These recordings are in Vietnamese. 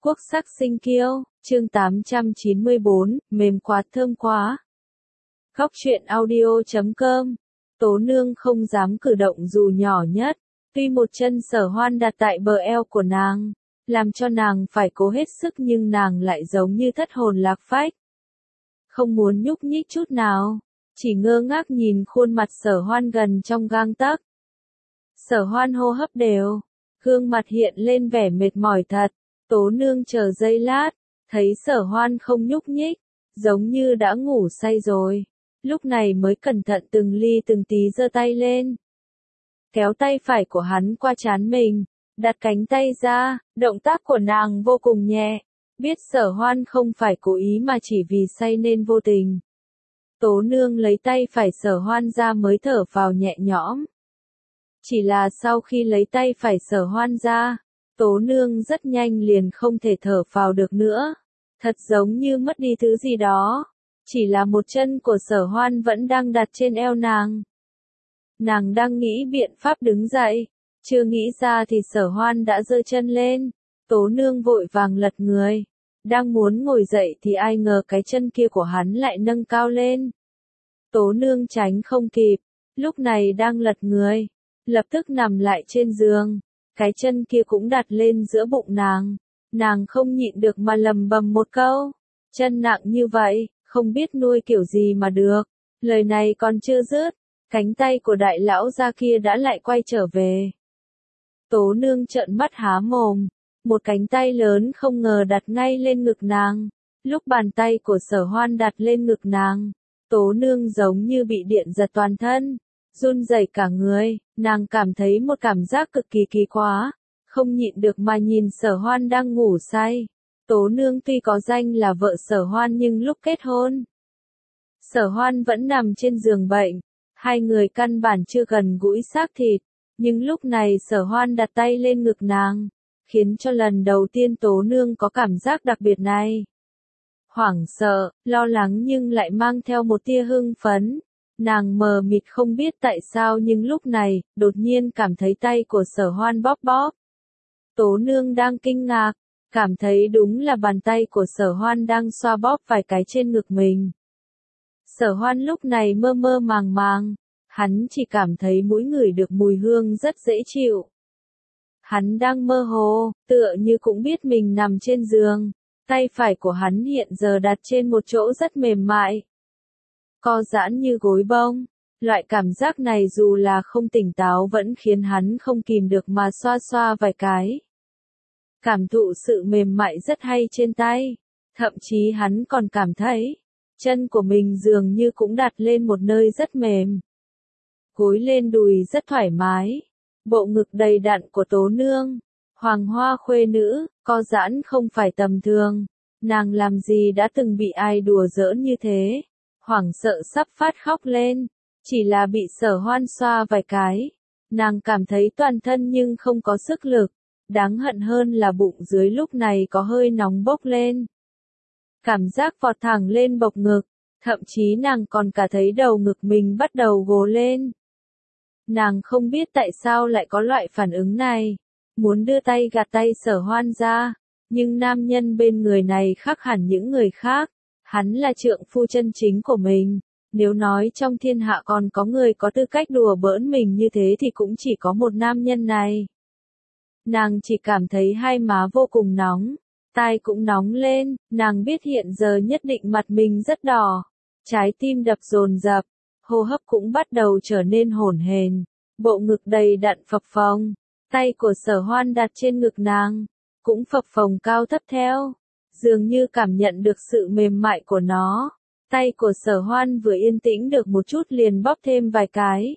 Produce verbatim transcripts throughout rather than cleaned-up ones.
Quốc sắc sinh kiêu, chương tám trăm chín mươi bốn, mềm quá thơm quá. Góc truyện audio chấm com. Tố Nương không dám cử động dù nhỏ nhất, tuy một chân Sở Hoan đặt tại bờ eo của nàng, làm cho nàng phải cố hết sức nhưng nàng lại giống như thất hồn lạc phách. Không muốn nhúc nhích chút nào, chỉ ngơ ngác nhìn khuôn mặt Sở Hoan gần trong gang tấc. Sở Hoan hô hấp đều, gương mặt hiện lên vẻ mệt mỏi thật. Tố Nương chờ giây lát, thấy Sở Hoan không nhúc nhích, giống như đã ngủ say rồi, lúc này mới cẩn thận từng ly từng tí giơ tay lên. Kéo tay phải của hắn qua trán mình, đặt cánh tay ra, động tác của nàng vô cùng nhẹ, biết Sở Hoan không phải cố ý mà chỉ vì say nên vô tình. Tố Nương lấy tay phải Sở Hoan ra mới thở vào nhẹ nhõm. Chỉ là sau khi lấy tay phải Sở Hoan ra, Tố Nương rất nhanh liền không thể thở phào được nữa, thật giống như mất đi thứ gì đó, chỉ là một chân của Sở Hoan vẫn đang đặt trên eo nàng. Nàng đang nghĩ biện pháp đứng dậy, chưa nghĩ ra thì Sở Hoan đã giơ chân lên, Tố Nương vội vàng lật người, đang muốn ngồi dậy thì ai ngờ cái chân kia của hắn lại nâng cao lên. Tố Nương tránh không kịp, lúc này đang lật người, lập tức nằm lại trên giường. Cái chân kia cũng đặt lên giữa bụng nàng, nàng không nhịn được mà lầm bầm một câu, chân nặng như vậy, không biết nuôi kiểu gì mà được. Lời này còn chưa dứt, cánh tay của đại lão gia kia đã lại quay trở về. Tố Nương trợn mắt há mồm, một cánh tay lớn không ngờ đặt ngay lên ngực nàng, lúc bàn tay của Sở Hoan đặt lên ngực nàng, Tố Nương giống như bị điện giật toàn thân. Run rẩy cả người, nàng cảm thấy một cảm giác cực kỳ kỳ quá, không nhịn được mà nhìn Sở Hoan đang ngủ say. Tố Nương tuy có danh là vợ Sở Hoan nhưng lúc kết hôn, Sở Hoan vẫn nằm trên giường bệnh, hai người căn bản chưa gần gũi xác thịt, nhưng lúc này Sở Hoan đặt tay lên ngực nàng, khiến cho lần đầu tiên Tố Nương có cảm giác đặc biệt này. Hoảng sợ, lo lắng nhưng lại mang theo một tia hưng phấn. Nàng mờ mịt không biết tại sao nhưng lúc này, đột nhiên cảm thấy tay của Sở Hoan bóp bóp. Tố Nương đang kinh ngạc, cảm thấy đúng là bàn tay của Sở Hoan đang xoa bóp vài cái trên ngực mình. Sở Hoan lúc này mơ mơ màng màng, hắn chỉ cảm thấy mũi ngửi được mùi hương rất dễ chịu. Hắn đang mơ hồ, tựa như cũng biết mình nằm trên giường, tay phải của hắn hiện giờ đặt trên một chỗ rất mềm mại. Co giãn như gối bông, loại cảm giác này dù là không tỉnh táo vẫn khiến hắn không kìm được mà xoa xoa vài cái. Cảm thụ sự mềm mại rất hay trên tay, thậm chí hắn còn cảm thấy, chân của mình dường như cũng đặt lên một nơi rất mềm. Gối lên đùi rất thoải mái, bộ ngực đầy đặn của Tố Nương, hoàng hoa khuê nữ, co giãn không phải tầm thường, nàng làm gì đã từng bị ai đùa giỡn như thế. Hoảng sợ sắp phát khóc lên, chỉ là bị Sở Hoan xoa vài cái, nàng cảm thấy toàn thân nhưng không có sức lực, đáng hận hơn là bụng dưới lúc này có hơi nóng bốc lên. Cảm giác vọt thẳng lên bộc ngực, thậm chí nàng còn cả thấy đầu ngực mình bắt đầu gồ lên. Nàng không biết tại sao lại có loại phản ứng này, muốn đưa tay gạt tay Sở Hoan ra, nhưng nam nhân bên người này khác hẳn những người khác. Hắn là trượng phu chân chính của mình, nếu nói trong thiên hạ còn có người có tư cách đùa bỡn mình như thế thì cũng chỉ có một nam nhân này. Nàng chỉ cảm thấy hai má vô cùng nóng, tai cũng nóng lên, nàng biết hiện giờ nhất định mặt mình rất đỏ, trái tim đập dồn dập, hô hấp cũng bắt đầu trở nên hổn hển, bộ ngực đầy đặn phập phồng, tay của Sở Hoan đặt trên ngực nàng, cũng phập phồng cao thấp theo. Dường như cảm nhận được sự mềm mại của nó, tay của Sở Hoan vừa yên tĩnh được một chút liền bóp thêm vài cái.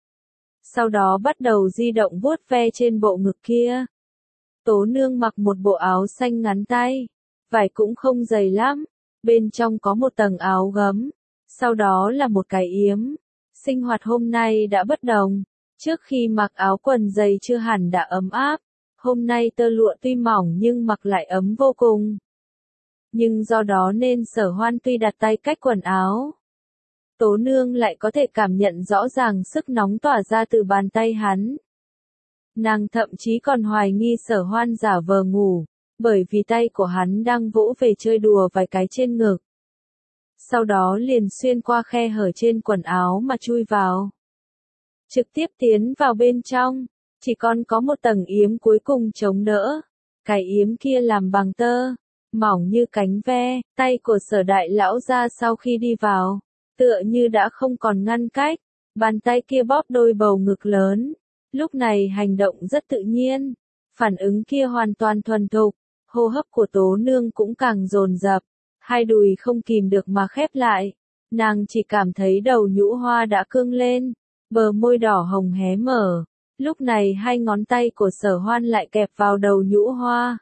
Sau đó bắt đầu di động vuốt ve trên bộ ngực kia. Tố Nương mặc một bộ áo xanh ngắn tay, vải cũng không dày lắm, bên trong có một tầng áo gấm, sau đó là một cái yếm. Sinh hoạt hôm nay đã bất đồng, trước khi mặc áo quần dày chưa hẳn đã ấm áp, hôm nay tơ lụa tuy mỏng nhưng mặc lại ấm vô cùng. Nhưng do đó nên Sở Hoan tuy đặt tay cách quần áo, Tố Nương lại có thể cảm nhận rõ ràng sức nóng tỏa ra từ bàn tay hắn. Nàng thậm chí còn hoài nghi Sở Hoan giả vờ ngủ, bởi vì tay của hắn đang vỗ về chơi đùa vài cái trên ngực. Sau đó liền xuyên qua khe hở trên quần áo mà chui vào. Trực tiếp tiến vào bên trong, chỉ còn có một tầng yếm cuối cùng chống đỡ. Cái yếm kia làm bằng tơ, mỏng như cánh ve, tay của Sở đại lão ra sau khi đi vào, tựa như đã không còn ngăn cách, bàn tay kia bóp đôi bầu ngực lớn, lúc này hành động rất tự nhiên, phản ứng kia hoàn toàn thuần thục, hô hấp của Tố Nương cũng càng dồn dập, hai đùi không kìm được mà khép lại, nàng chỉ cảm thấy đầu nhũ hoa đã cương lên, bờ môi đỏ hồng hé mở, lúc này hai ngón tay của Sở Hoan lại kẹp vào đầu nhũ hoa.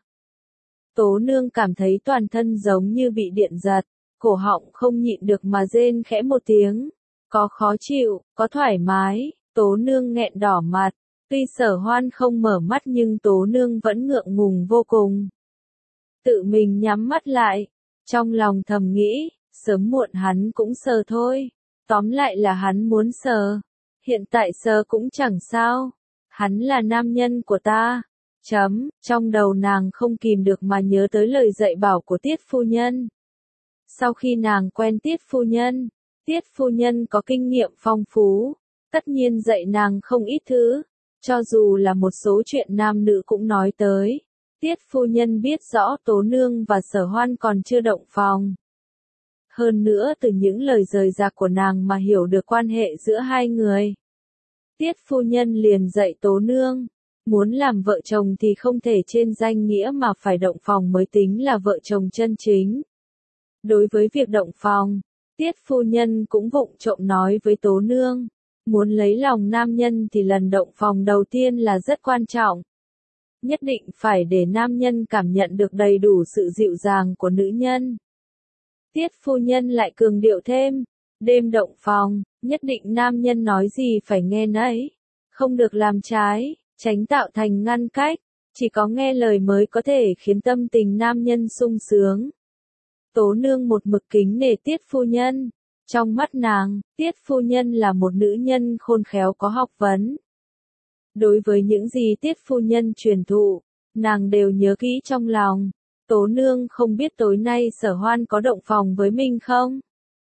Tố Nương cảm thấy toàn thân giống như bị điện giật, cổ họng không nhịn được mà rên khẽ một tiếng, có khó chịu, có thoải mái, Tố Nương nghẹn đỏ mặt, tuy Sở Hoan không mở mắt nhưng Tố Nương vẫn ngượng ngùng vô cùng. Tự mình nhắm mắt lại, trong lòng thầm nghĩ, sớm muộn hắn cũng sờ thôi, tóm lại là hắn muốn sờ, hiện tại sờ cũng chẳng sao, hắn là nam nhân của ta. Chấm, trong đầu nàng không kìm được mà nhớ tới lời dạy bảo của Tiết phu nhân. Sau khi nàng quen Tiết phu nhân, Tiết phu nhân có kinh nghiệm phong phú, tất nhiên dạy nàng không ít thứ, cho dù là một số chuyện nam nữ cũng nói tới. Tiết phu nhân biết rõ Tố Nương và Sở Hoan còn chưa động phòng. Hơn nữa từ những lời rời rạc của nàng mà hiểu được quan hệ giữa hai người. Tiết phu nhân liền dạy Tố Nương. Muốn làm vợ chồng thì không thể trên danh nghĩa mà phải động phòng mới tính là vợ chồng chân chính. Đối với việc động phòng, Tiết phu nhân cũng vụng trộm nói với Tố Nương, muốn lấy lòng nam nhân thì lần động phòng đầu tiên là rất quan trọng. Nhất định phải để nam nhân cảm nhận được đầy đủ sự dịu dàng của nữ nhân. Tiết phu nhân lại cường điệu thêm, đêm động phòng, nhất định nam nhân nói gì phải nghe nấy, không được làm trái. Tránh tạo thành ngăn cách, chỉ có nghe lời mới có thể khiến tâm tình nam nhân sung sướng. Tố Nương một mực kính nể Tiết phu nhân, trong mắt nàng, Tiết phu nhân là một nữ nhân khôn khéo có học vấn. Đối với những gì Tiết phu nhân truyền thụ, nàng đều nhớ kỹ trong lòng. Tố Nương không biết tối nay Sở Hoan có động phòng với mình không?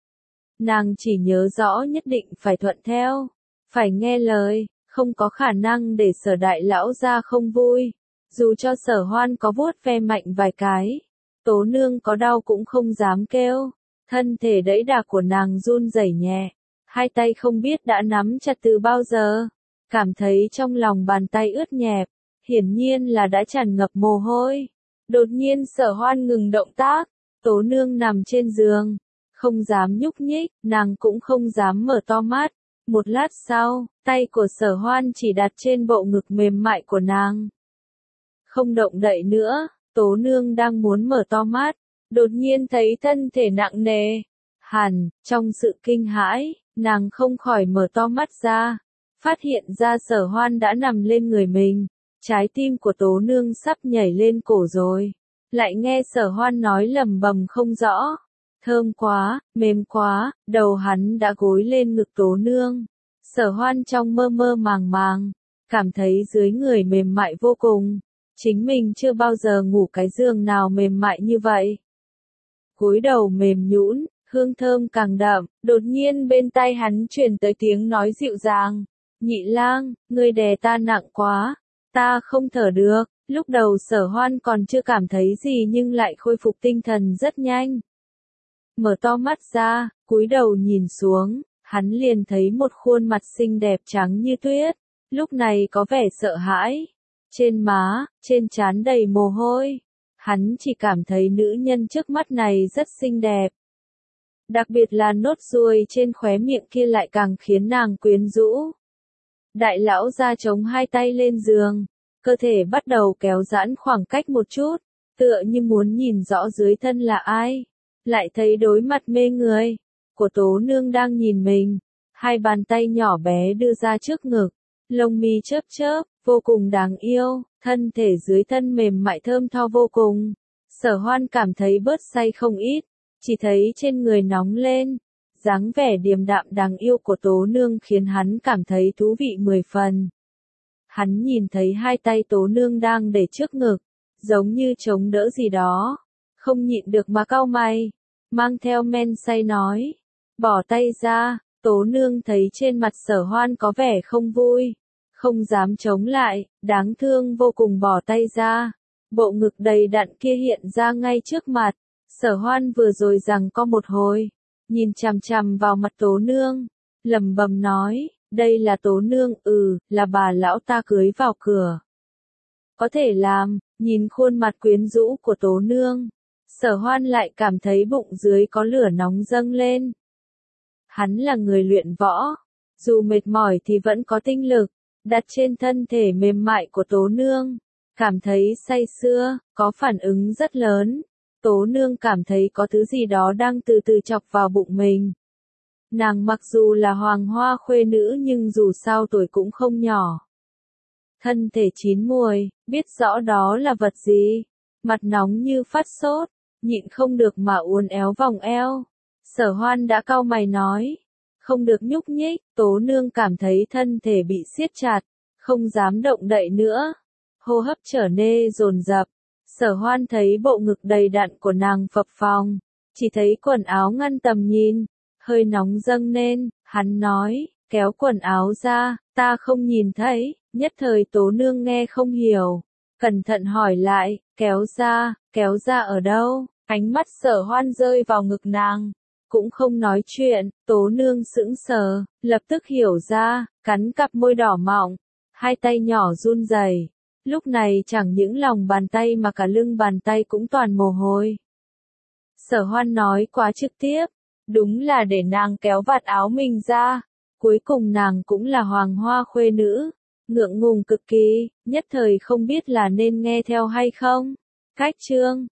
Nàng chỉ nhớ rõ nhất định phải thuận theo, phải nghe lời. Không có khả năng để Sở đại lão ra không vui, dù cho Sở Hoan có vuốt ve mạnh vài cái, Tố Nương có đau cũng không dám kêu, thân thể đẫy đà của nàng run rẩy nhẹ, hai tay không biết đã nắm chặt từ bao giờ, cảm thấy trong lòng bàn tay ướt nhẹp, hiển nhiên là đã tràn ngập mồ hôi. Đột nhiên Sở Hoan ngừng động tác, Tố Nương nằm trên giường, không dám nhúc nhích, nàng cũng không dám mở to mắt. Một lát sau, tay của Sở Hoan chỉ đặt trên bộ ngực mềm mại của nàng. Không động đậy nữa, Tố Nương đang muốn mở to mắt, đột nhiên thấy thân thể nặng nề. Hẳn, trong sự kinh hãi, nàng không khỏi mở to mắt ra, phát hiện ra Sở Hoan đã nằm lên người mình. Trái tim của Tố Nương sắp nhảy lên cổ rồi, lại nghe Sở Hoan nói lầm bầm không rõ. Thơm quá, mềm quá, đầu hắn đã gối lên ngực Tố Nương. Sở Hoan trong mơ mơ màng màng, cảm thấy dưới người mềm mại vô cùng. Chính mình chưa bao giờ ngủ cái giường nào mềm mại như vậy. Gối đầu mềm nhũn, hương thơm càng đậm, đột nhiên bên tai hắn truyền tới tiếng nói dịu dàng. Nhị lang, ngươi đè ta nặng quá, ta không thở được. Lúc đầu Sở Hoan còn chưa cảm thấy gì nhưng lại khôi phục tinh thần rất nhanh. Mở to mắt ra, cúi đầu nhìn xuống, hắn liền thấy một khuôn mặt xinh đẹp trắng như tuyết, lúc này có vẻ sợ hãi. Trên má, trên trán đầy mồ hôi. Hắn chỉ cảm thấy nữ nhân trước mắt này rất xinh đẹp. Đặc biệt là nốt ruồi trên khóe miệng kia lại càng khiến nàng quyến rũ. Đại lão ra chống hai tay lên giường, cơ thể bắt đầu kéo giãn khoảng cách một chút, tựa như muốn nhìn rõ dưới thân là ai. Lại thấy đối mặt mê người của Tố Nương đang nhìn mình, hai bàn tay nhỏ bé đưa ra trước ngực, lông mi chớp chớp, vô cùng đáng yêu, thân thể dưới thân mềm mại thơm tho vô cùng. Sở Hoan cảm thấy bớt say không ít, chỉ thấy trên người nóng lên, dáng vẻ điềm đạm đáng yêu của Tố Nương khiến hắn cảm thấy thú vị mười phần. Hắn nhìn thấy hai tay Tố Nương đang để trước ngực, giống như chống đỡ gì đó, không nhịn được mà cau mày, mang theo men say nói, bỏ tay ra. Tố nương thấy trên mặt Sở Hoan có vẻ không vui, không dám chống lại, đáng thương vô cùng bỏ tay ra. Bộ ngực đầy đặn kia hiện ra ngay trước mặt. Sở Hoan vừa rồi giằng co một hồi, nhìn chằm chằm vào mặt Tố nương, lẩm bẩm nói, đây là Tố nương, ừ, là bà lão ta cưới vào cửa. Có thể làm. Nhìn khuôn mặt quyến rũ của Tố nương, Sở Hoan lại cảm thấy bụng dưới có lửa nóng dâng lên. Hắn là người luyện võ, dù mệt mỏi thì vẫn có tinh lực, đặt trên thân thể mềm mại của Tố nương, cảm thấy say sưa, có phản ứng rất lớn. Tố nương cảm thấy có thứ gì đó đang từ từ chọc vào bụng mình. Nàng mặc dù là hoàng hoa khuê nữ nhưng dù sao tuổi cũng không nhỏ. Thân thể chín muồi, biết rõ đó là vật gì, mặt nóng như phát sốt, nhịn không được mà uốn éo vòng eo. Sở Hoan đã cau mày nói, không được nhúc nhích. Tố nương cảm thấy thân thể bị siết chặt, không dám động đậy nữa, hô hấp trở nên dồn dập. Sở Hoan thấy bộ ngực đầy đặn của nàng phập phồng, chỉ thấy quần áo ngăn tầm nhìn, hơi nóng dâng lên. Hắn nói, kéo quần áo ra, ta không nhìn thấy. Nhất thời Tố nương nghe không hiểu, cẩn thận hỏi lại, kéo ra, kéo ra ở đâu? Ánh mắt Sở Hoan rơi vào ngực nàng, cũng không nói chuyện. Tố nương sững sờ, lập tức hiểu ra, cắn cặp môi đỏ mọng, hai tay nhỏ run rẩy. Lúc này chẳng những lòng bàn tay mà cả lưng bàn tay cũng toàn mồ hôi. Sở Hoan nói quá trực tiếp, đúng là để nàng kéo vạt áo mình ra. Cuối cùng nàng cũng là hoàng hoa khuê nữ, ngượng ngùng cực kỳ, nhất thời không biết là nên nghe theo hay không. Cách chương